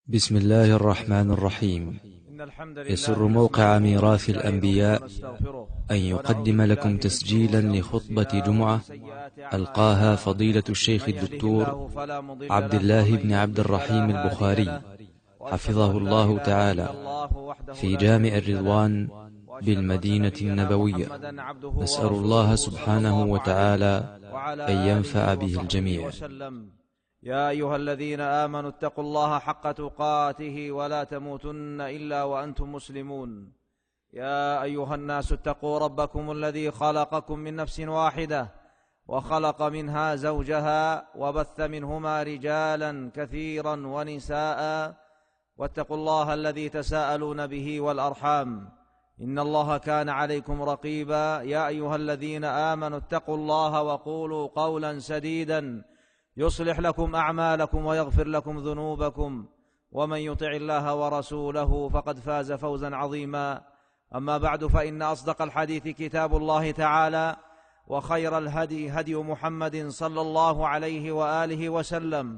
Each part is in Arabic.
بسم الله الرحمن الرحيم. يسر موقع ميراث الأنبياء أن يقدم لكم تسجيلا لخطبة جمعة ألقاها فضيلة الشيخ الدكتور عبد الله بن عبد الرحيم البخاري حفظه الله تعالى في جامع الرضوان بالمدينة النبوية. نسأل الله سبحانه وتعالى أن ينفع به الجميع. يا أيها الذين آمنوا اتقوا الله حق تقاته ولا تموتن إلا وأنتم مسلمون. يا أيها الناس اتقوا ربكم الذي خلقكم من نفس واحدة وخلق منها زوجها وبث منهما رجالا كثيرا ونساء، واتقوا الله الذي تساءلون به والأرحام إن الله كان عليكم رقيبا. يا أيها الذين آمنوا اتقوا الله وقولوا قولا سديدا يصلح لكم أعمالكم ويغفر لكم ذنوبكم، ومن يطع الله ورسوله فقد فاز فوزا عظيما. أما بعد، فإن أصدق الحديث كتاب الله تعالى، وخير الهدي هدي محمد صلى الله عليه وآله وسلم،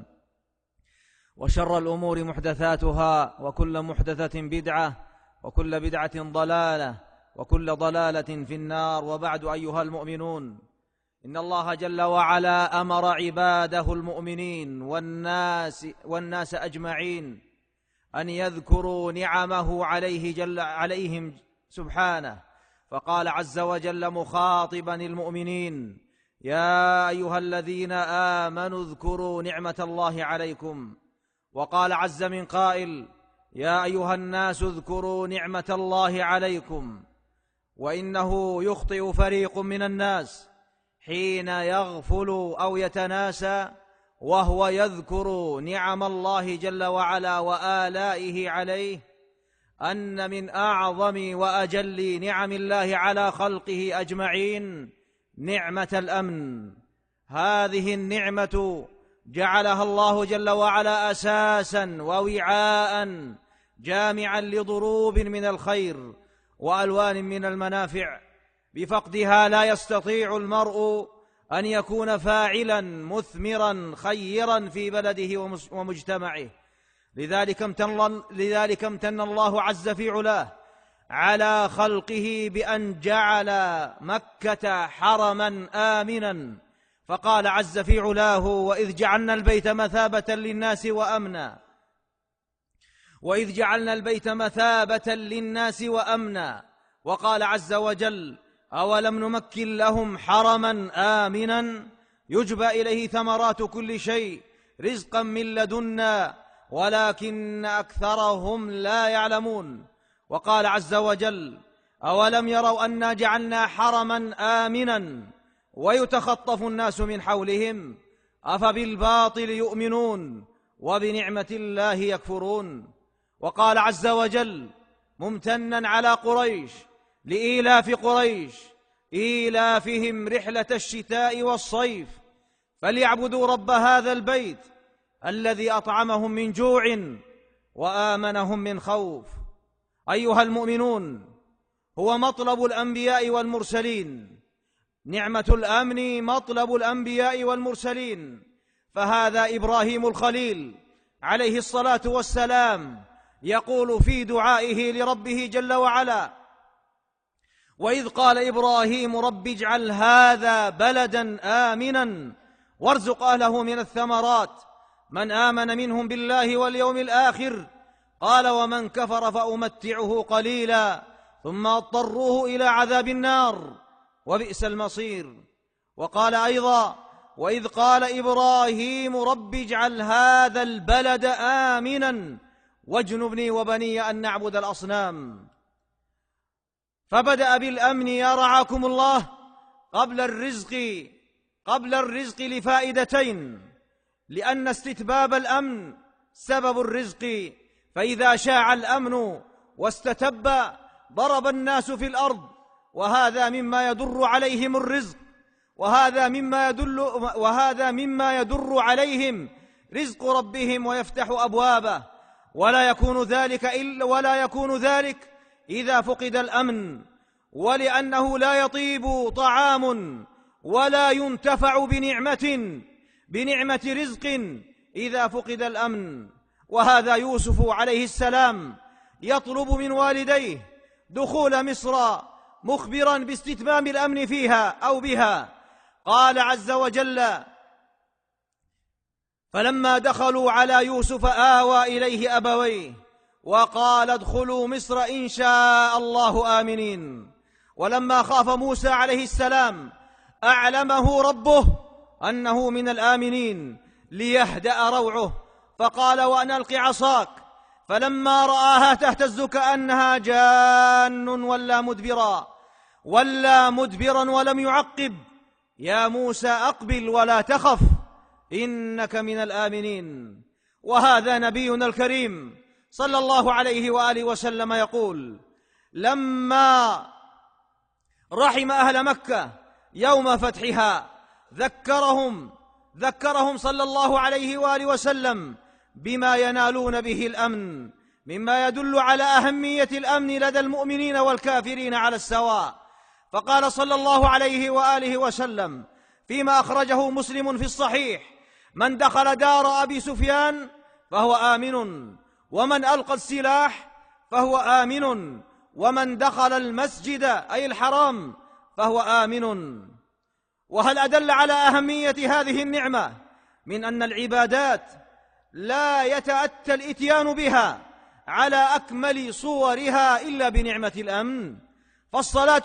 وشر الأمور محدثاتها، وكل محدثة بدعة، وكل بدعة ضلالة، وكل ضلالة في النار. وبعد، أيها المؤمنون، إن الله جل وعلا أمر عباده المؤمنين والناس أجمعين أن يذكروا نعمه عليهم سبحانه، فقال عز وجل مخاطبا المؤمنين: يا أيها الذين آمنوا اذكروا نعمة الله عليكم. وقال عز من قائل: يا أيها الناس اذكروا نعمة الله عليكم. وإنه يخطئ فريق من الناس حين يغفل أو يتناسى وهو يذكر نعم الله جل وعلا وآلائه عليه، أن من أعظم وأجل نعم الله على خلقه أجمعين نعمة الأمن. هذه النعمة جعلها الله جل وعلا أساسا ووعاء جامعا لضروب من الخير وألوان من المنافع، بفقدها لا يستطيع المرء أن يكون فاعلا مثمرا خيرا في بلده ومجتمعه. لذلك امتن الله عز في علاه على خلقه بأن جعل مكة حرما آمنا، فقال عز في علاه: وإذ جعلنا البيت مثابة للناس وأمنا. وقال عز وجل: أولم نمكن لهم حرما آمنا يجبى إليه ثمرات كل شيء رزقا من لدنا ولكن أكثرهم لا يعلمون. وقال عز وجل: أولم يروا أنا جعلنا حرما آمنا ويتخطف الناس من حولهم أفبالباطل يؤمنون وبنعمة الله يكفرون. وقال عز وجل ممتنا على قريش لإيلاف قريش إيلافهم رحلة الشتاء والصيف فليعبدوا رب هذا البيت الذي أطعمهم من جوع وآمنهم من خوف. أيها المؤمنون، هو مطلب الأنبياء والمرسلين، نعمة الأمن مطلب الأنبياء والمرسلين. فهذا إبراهيم الخليل عليه الصلاة والسلام يقول في دعائه لربه جل وعلا: وإذ قال إبراهيم رب اجعل هذا بلدا آمنا وارزق أهله من الثمرات من آمن منهم بالله واليوم الآخر قال ومن كفر فأمتعه قليلا ثم اضطروه إلى عذاب النار وبئس المصير. وقال أيضا: وإذ قال إبراهيم رب اجعل هذا البلد آمنا واجنبني وبني أن نعبد الأصنام. فبدأ بالأمن يا رعاكم الله قبل الرزق لفائدتين، لأن استتباب الأمن سبب الرزق، فإذا شاع الأمن واستتب ضرب الناس في الأرض، وهذا مما يدر عليهم الرزق، وهذا مما يدر عليهم رزق ربهم ويفتح أبوابه، ولا يكون ذلك إذا فقد الأمن، ولأنه لا يطيب طعام ولا ينتفع بنعمة رزق إذا فقد الأمن. وهذا يوسف عليه السلام يطلب من والديه دخول مصر مخبرا باستتمام الأمن فيها أو بها. قال عز وجل: فلما دخلوا على يوسف آوى إليه أبويه وقال ادخلوا مصر إن شاء الله آمنين. ولما خاف موسى عليه السلام أعلمه ربه أنه من الآمنين ليهدأ روعه، فقال: وأن ألق عصاك. فلما رآها تهتز كأنها جان ولا مدبرا ولم يعقب: يا موسى أقبل ولا تخف إنك من الآمنين. وهذا نبينا الكريم صلى الله عليه وآله وسلم يقول: لما رحم أهل مكة يوم فتحها ذكرهم صلى الله عليه وآله وسلم بما ينالون به الأمن، مما يدل على أهمية الأمن لدى المؤمنين والكافرين على السواء. فقال صلى الله عليه وآله وسلم فيما أخرجه مسلم في الصحيح: من دخل دار أبي سفيان فهو آمن، ومن ألقى السلاح فهو آمن، ومن دخل المسجد أي الحرام فهو آمن. وهل أدل على أهمية هذه النعمة من أن العبادات لا يتأتى الإتيان بها على أكمل صورها إلا بنعمة الأمن؟ فالصلاة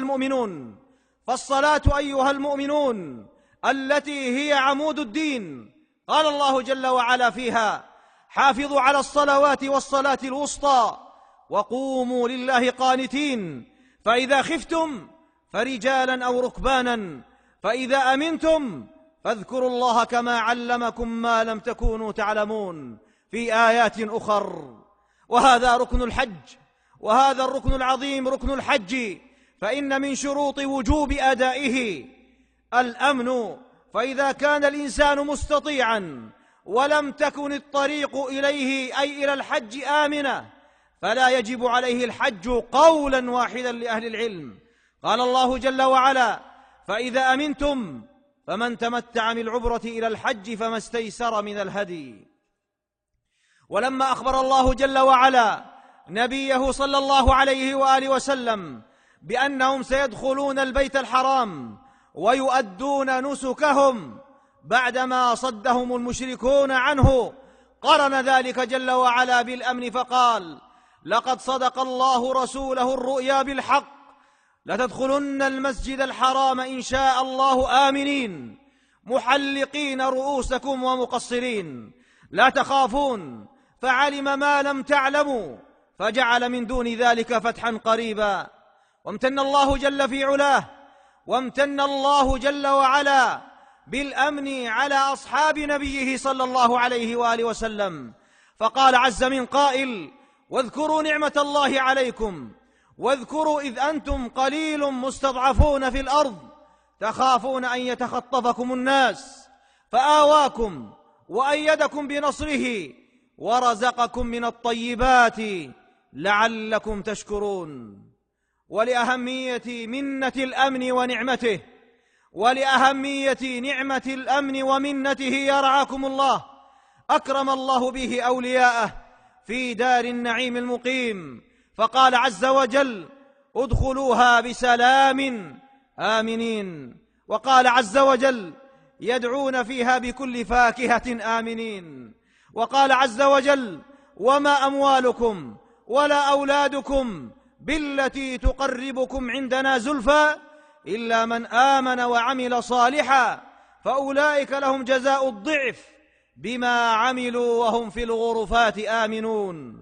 أيها المؤمنون التي هي عمود الدين، قال الله جل وعلا فيها: حافظوا على الصلوات والصلاة الوسطى وقوموا لله قانتين، فإذا خفتم فرجالا أو ركبانا، فإذا أمنتم فاذكروا الله كما علمكم ما لم تكونوا تعلمون، في آيات أخر. وهذا ركن الحج، وهذا الركن العظيم ركن الحج، فإن من شروط وجوب أدائه الأمن. فإذا كان الإنسان مستطيعا ولم تكن الطريق إليه أي إلى الحج آمنة فلا يجب عليه الحج قولا واحدا لأهل العلم. قال الله جل وعلا: فإذا أمنتم فمن تمتع بالعمرة إلى الحج فما استيسر من الهدي. ولما أخبر الله جل وعلا نبيه صلى الله عليه وآله وسلم بأنهم سيدخلون البيت الحرام ويؤدون نسكهم بعدما صدهم المشركون عنه، قرن ذلك جل وعلا بالأمن فقال: لقد صدق الله رسوله الرؤيا بالحق، لتدخلن المسجد الحرام إن شاء الله آمنين محلقين رؤوسكم ومقصرين لا تخافون، فعلم ما لم تعلموا فجعل من دون ذلك فتحا قريبا. وامتن الله جل وعلا بالأمن على أصحاب نبيه صلى الله عليه وآله وسلم، فقال عز من قائل: واذكروا نعمة الله عليكم واذكروا إذ أنتم قليل مستضعفون في الأرض تخافون أن يتخطفكم الناس فآواكم وأيدكم بنصره ورزقكم من الطيبات لعلكم تشكرون. ولأهمية منة الأمن ونعمته، ولأهمية نعمة الأمن ومنته يرعاكم الله، أكرم الله به أولياءه في دار النعيم المقيم، فقال عز وجل: ادخلوها بسلام آمنين. وقال عز وجل: يدعون فيها بكل فاكهة آمنين. وقال عز وجل: وما أموالكم ولا أولادكم بالتي تقربكم عندنا زلفى إلا من آمن وعمل صالحا فأولئك لهم جزاء الضعف بما عملوا وهم في الغرفات آمنون.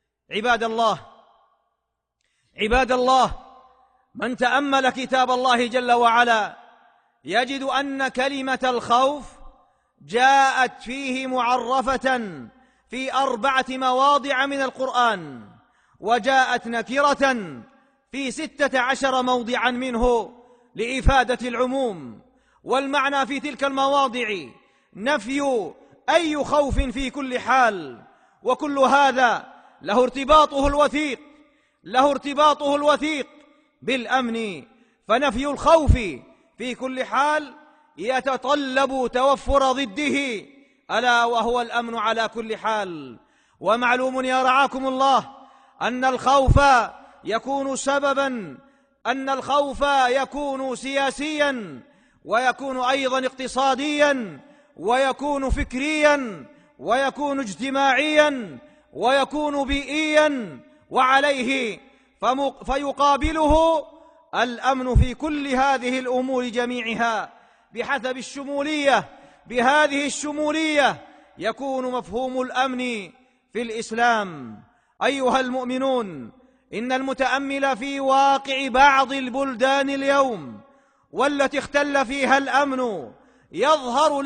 عباد الله، من تأمل كتاب الله جل وعلا يجد أن كلمة الخوف جاءت فيه معرفة في 4 مواضع من القرآن، وجاءت نكرة في 16 موضعا منه لإفادة العموم. والمعنى في تلك المواضع نفي أي خوف في كل حال، وكل هذا له ارتباطه الوثيق بالأمن، فنفي الخوف في كل حال يتطلب توفر ضده ألا وهو الأمن على كل حال. ومعلوم يا رعاكم الله أن الخوف يكون سببا، أن الخوف يكون سياسيا، ويكون أيضا اقتصاديا، ويكون فكريا، ويكون اجتماعيا، ويكون بيئيا، وعليه فيقابله الأمن في كل هذه الأمور جميعها بحسب الشمولية. بهذه الشمولية يكون مفهوم الأمن في الإسلام. أيها المؤمنون، إن المتأمل في واقع بعض البلدان اليوم والتي اختل فيها الأمن يظهر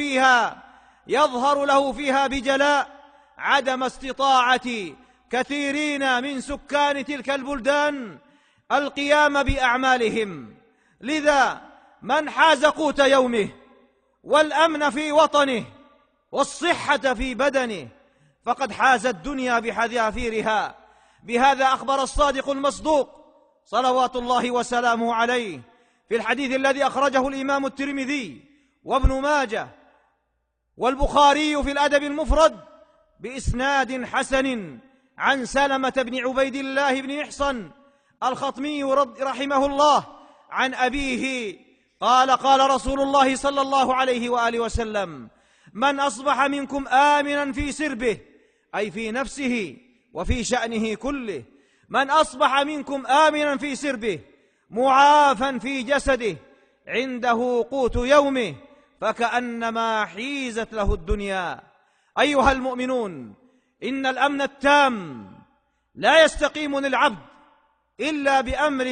له فيها بجلاء عدم استطاعة كثيرين من سكان تلك البلدان القيام بأعمالهم. لذا من حاز قوت يومه والأمن في وطنه والصحة في بدنه فقد حاز الدنيا بحذافيرها. بهذا أخبر الصادق المصدوق صلوات الله وسلامه عليه في الحديث الذي أخرجه الإمام الترمذي وابن ماجه والبخاري في الأدب المفرد بإسناد حسن عن سلمة بن عبيد الله بن محصن الخطمي رحمه الله عن أبيه قال: قال رسول الله صلى الله عليه وآله وسلم: من أصبح منكم آمنا في سربه، أي في نفسه وفي شأنه كله، من أصبح منكم آمنا في سربه معافا في جسده عنده قوت يومه فكأنما حيزت له الدنيا. أيها المؤمنون، إن الأمن التام لا يستقيم للعبد إلا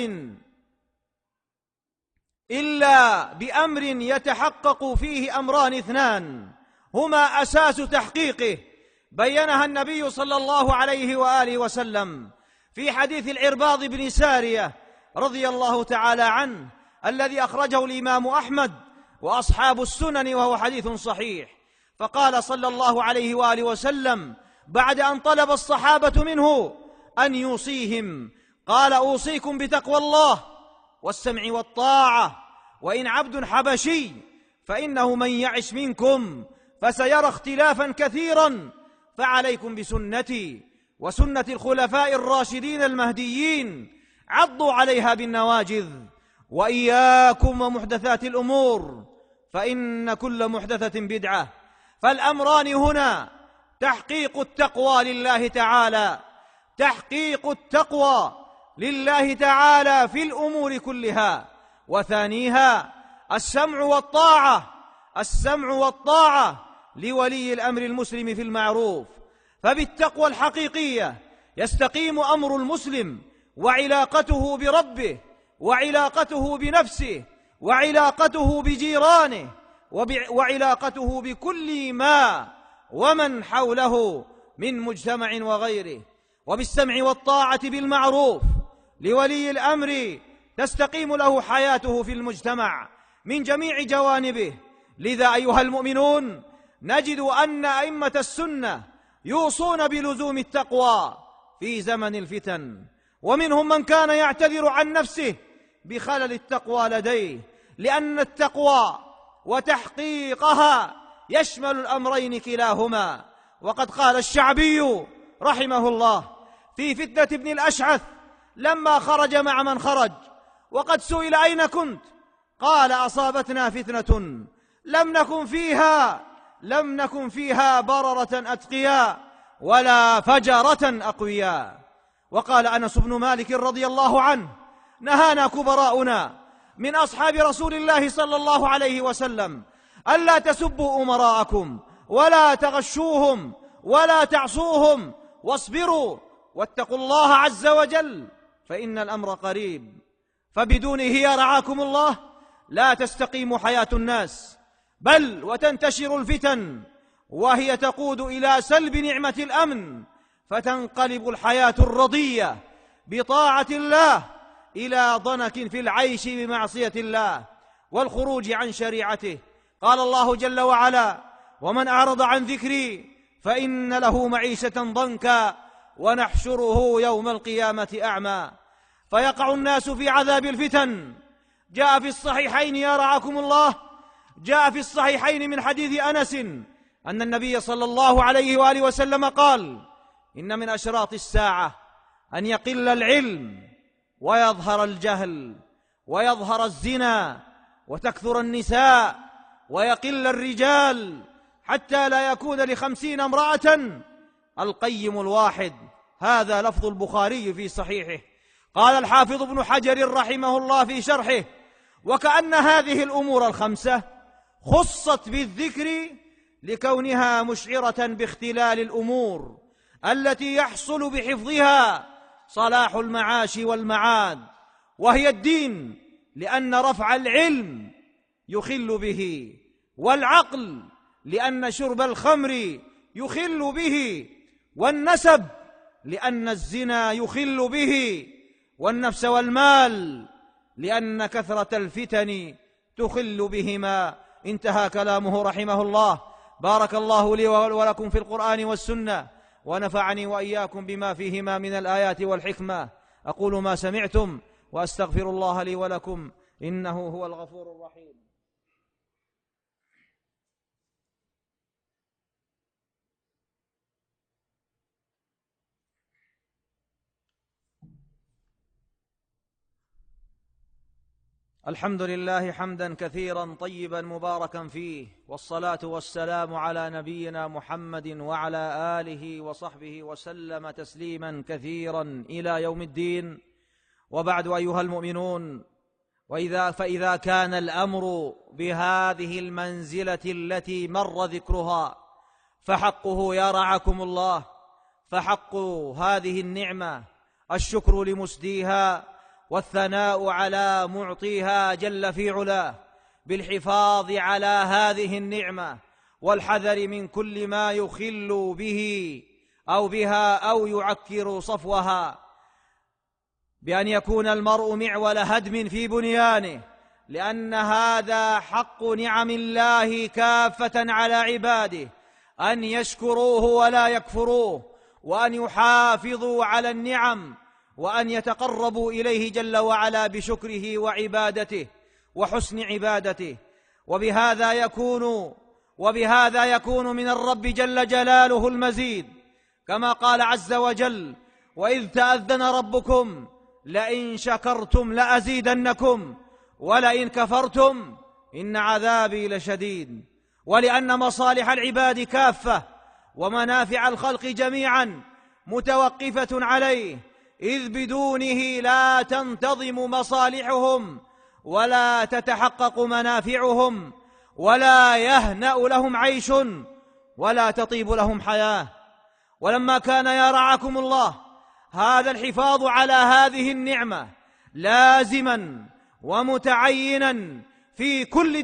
بأمر يتحقق فيه أمران اثنان هما أساس تحقيقه، بينها النبي صلى الله عليه وآله وسلم في حديث العرباض بن سارية رضي الله تعالى عنه الذي أخرجه الإمام أحمد وأصحاب السنن، وهو حديث صحيح. فقال صلى الله عليه وآله وسلم بعد أن طلب الصحابة منه أن يوصيهم، قال: أوصيكم بتقوى الله والسمع والطاعة، وإن عبد حبشي فإنه من يعش منكم فسيرى اختلافا كثيرا، فعليكم بسنتي وسنة الخلفاء الراشدين المهديين، عضوا عليها بالنواجذ، وإياكم ومحدثات الأمور فإن كل محدثة بدعة. فالأمران هنا تحقيق التقوى لله تعالى، تحقيق التقوى لله تعالى في الأمور كلها، وثانيها السمع والطاعة لولي الأمر المسلم في المعروف. فبالتقوى الحقيقية يستقيم أمر المسلم وعلاقته بربه وعلاقته بنفسه وعلاقته بجيرانه وعلاقته بكل ما ومن حوله من مجتمع وغيره. وبالسمع والطاعة بالمعروف لولي الأمر تستقيم له حياته في المجتمع من جميع جوانبه. لذا أيها المؤمنون، نجد أن أئمة السنة يوصون بلزوم التقوى في زمن الفتن، ومنهم من كان يعتذر عن نفسه بخلل التقوى لديه، لأن التقوى وتحقيقها يشمل الأمرين كلاهما. وقد قال الشعبي رحمه الله في فتنة ابن الأشعث لما خرج مع من خرج وقد سئل: أين كنت؟ قال: أصابتنا فتنة لم نكن فيها بررة أتقياء ولا فجرة أقوياء. وقال أنس بن مالك رضي الله عنه: نهانا كبراؤنا من أصحاب رسول الله صلى الله عليه وسلم ألا تسبوا أمراءكم ولا تغشوهم ولا تعصوهم، واصبروا واتقوا الله عز وجل فإن الأمر قريب. فبدونه يا رعاكم الله لا تستقيم حياة الناس، بل وتنتشر الفتن، وهي تقود إلى سلب نعمة الأمن، فتنقلب الحياة الرضية بطاعة الله إلى ضنك في العيش بمعصية الله والخروج عن شريعته. قال الله جل وعلا: ومن أعرض عن ذكري فإن له معيشة ضنكا ونحشره يوم القيامة أعمى. فيقع الناس في عذاب الفتن. جاء في الصحيحين يا رعاكم الله، جاء في الصحيحين من حديث أنس أن النبي صلى الله عليه وآله وسلم قال: إن من أشراط الساعة أن يقل العلم ويظهر الجهل ويظهر الزنا وتكثر النساء ويقل الرجال حتى لا يكون ل50 امرأة القيم الواحد. هذا لفظ البخاري في صحيحه. قال الحافظ ابن حجر رحمه الله في شرحه: وكأن هذه الأمور ال5 خصت بالذكر لكونها مشعرة باختلال الأمور التي يحصل بحفظها صلاح المعاش والمعاد، وهي الدين، لأن رفع العلم يخل به، والعقل لأن شرب الخمر يخل به، والنسب لأن الزنا يخل به، والنفس والمال لأن كثرة الفتن تخل بهما. انتهى كلامه رحمه الله. بارك الله لي ولكم في القرآن والسنة، ونفعني وإياكم بما فيهما من الآيات والحكمة. أقول ما سمعتم وأستغفر الله لي ولكم، إنه هو الغفور الرحيم. الحمد لله حمدا كثيرا طيبا مباركا فيه، والصلاة والسلام على نبينا محمد وعلى آله وصحبه وسلم تسليما كثيرا إلى يوم الدين. وبعد، أيها المؤمنون، فإذا كان الأمر بهذه المنزلة التي مر ذكرها، فحقه يا رعاكم الله، فحق هذه النعمة الشكر لمسديها والثناء على معطيها جل في علاه، بالحفاظ على هذه النعمة والحذر من كل ما يخل به أو بها أو يعكر صفوها، بأن يكون المرء معول هدم في بنيانه، لأن هذا حق نعم الله كافة على عباده، أن يشكروه ولا يكفروه، وأن يحافظوا على النعم، وأن يتقربوا إليه جل وعلا بشكره وعبادته وحسن عبادته. وبهذا يكون من الرب جل جلاله المزيد، كما قال عز وجل: وإذ تأذن ربكم لئن شكرتم لأزيدنكم ولئن كفرتم إن عذابي لشديد. ولأن مصالح العباد كافة ومنافع الخلق جميعا متوقفة عليه، إذ بدونه لا تنتظم مصالحهم ولا تتحقق منافعهم ولا يهنأ لهم عيش ولا تطيب لهم حياة. ولما كان يا رعاكم الله هذا الحفاظ على هذه النعمة لازما ومتعينا في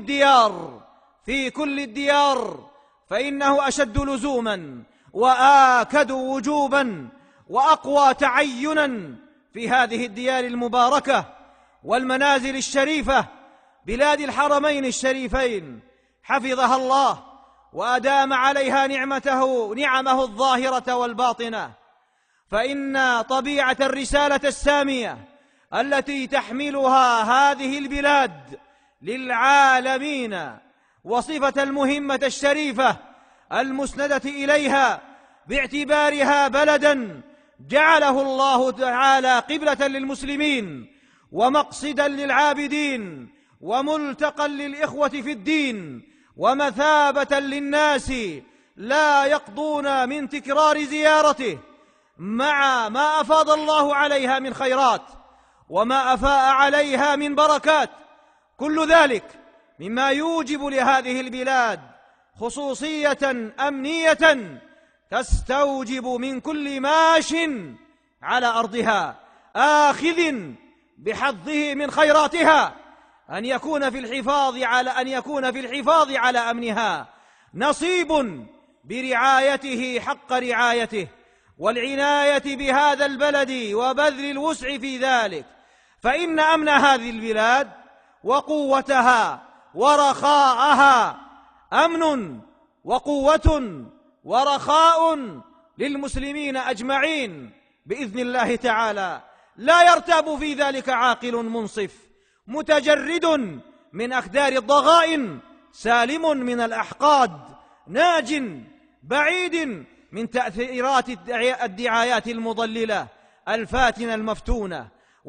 كل الديار، فإنه أشد لزوما وآكد وجوبا وأقوى تعينا في هذه الديار المباركة والمنازل الشريفة، بلاد الحرمين الشريفين، حفظها الله وأدام عليها نعمه الظاهرة والباطنة. فإن طبيعة الرسالة السامية التي تحملها هذه البلاد للعالمين، وصفة المهمة الشريفة المسندة إليها باعتبارها بلدا جعله الله تعالى قبلة للمسلمين ومقصدا للعابدين وملتقى للإخوة في الدين ومثابة للناس لا يقضون من تكرار زيارته، مع ما أفاض الله عليها من خيرات وما أفاء عليها من بركات، كل ذلك مما يوجب لهذه البلاد خصوصية أمنية تستوجب من كل ماش على أرضها آخذ بحظه من خيراتها أن يكون في الحفاظ على أمنها نصيب برعايته حق رعايته، والعناية بهذا البلد وبذل الوسع في ذلك، فإن أمن هذه البلاد وقوتها ورخاءها أمن وقوة ورخاء للمسلمين أجمعين بإذن الله تعالى، لا يرتاب في ذلك عاقل منصف متجرد من أخدار الضغائن، سالم من الأحقاد، ناج بعيد من تأثيرات الدعايات المضللة الفاتنة المفتونة.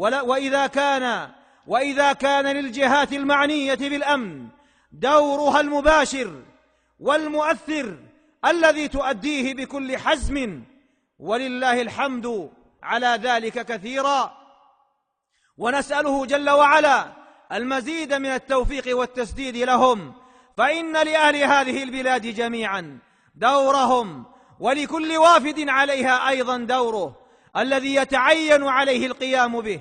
وإذا كان للجهات المعنية بالأمن دورها المباشر والمؤثر الذي تؤديه بكل حزم، ولله الحمد على ذلك كثيرا، ونسأله جل وعلا المزيد من التوفيق والتسديد لهم، فإن لأهل هذه البلاد جميعا دورهم، ولكل وافد عليها أيضا دوره الذي يتعين عليه القيام به،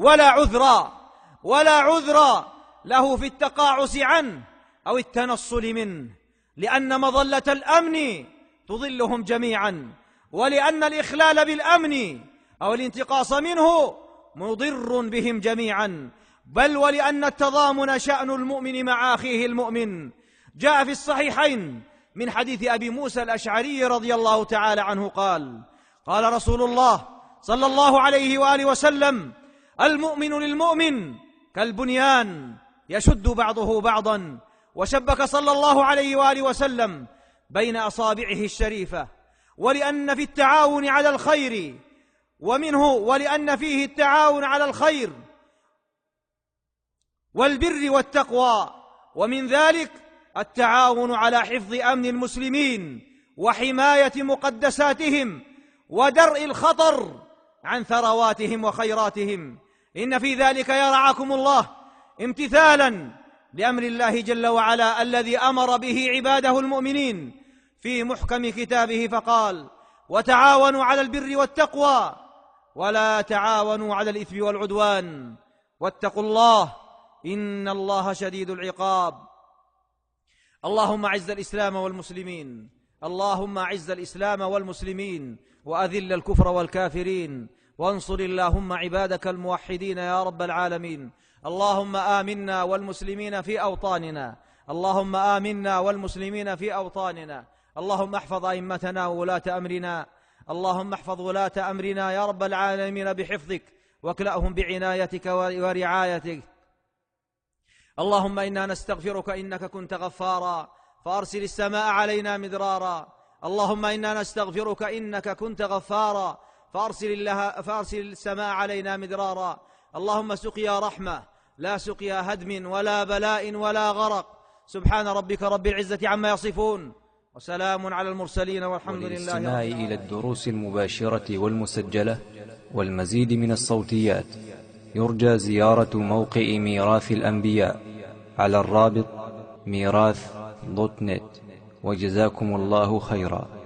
ولا عذر له في التقاعس عنه أو التنصل منه، لأن مظلة الأمن تظلهم جميعا، ولأن الإخلال بالأمن أو الانتقاص منه مضر بهم جميعا، بل ولأن التضامن شأن المؤمن مع أخيه المؤمن. جاء في الصحيحين من حديث أبي موسى الأشعري رضي الله تعالى عنه قال رسول الله صلى الله عليه وآله وسلم: المؤمن للمؤمن كالبنيان يشد بعضه بعضا. وشبك صلى الله عليه وآله وسلم بين أصابعه الشريفة، ولأن في التعاون على الخير ولأن فيه التعاون على الخير والبر والتقوى، ومن ذلك التعاون على حفظ أمن المسلمين وحماية مقدساتهم ودرء الخطر عن ثرواتهم وخيراتهم. إن في ذلك يا رعاكم الله امتثالا لأمر الله جل وعلا الذي أمر به عباده المؤمنين في محكم كتابه، فقال: وتعاونوا على البر والتقوى ولا تعاونوا على الإثم والعدوان واتقوا الله إن الله شديد العقاب. اللهم أعز الإسلام والمسلمين، اللهم أعز الإسلام والمسلمين وأذل الكفر والكافرين، وانصر اللهم عبادك الموحدين يا رب العالمين. اللهم آمنا والمسلمين في أوطاننا، اللهم آمنا والمسلمين في أوطاننا. اللهم احفظ أئمتنا وولاة أمرنا، اللهم احفظ ولاة أمرنا يا رب العالمين بحفظك، واكلأهم بعنايتك ورعايتك. اللهم إنا نستغفرك إنك كنت غفارا فأرسل السماء علينا مدرارا. اللهم إنا نستغفرك إنك كنت غفارا فأرسل السماء علينا مدرارا. اللهم سقيا رحمة لا سقيا هدم ولا بلاء ولا غرق. سبحان ربك رب العزة عما يصفون، وسلام على المرسلين، والحمد لله. وللاستماع إلى الدروس المباشرة والمسجلة والمزيد من الصوتيات يرجى زيارة موقع ميراث الأنبياء على الرابط ميراث.net. وجزاكم الله خيرا.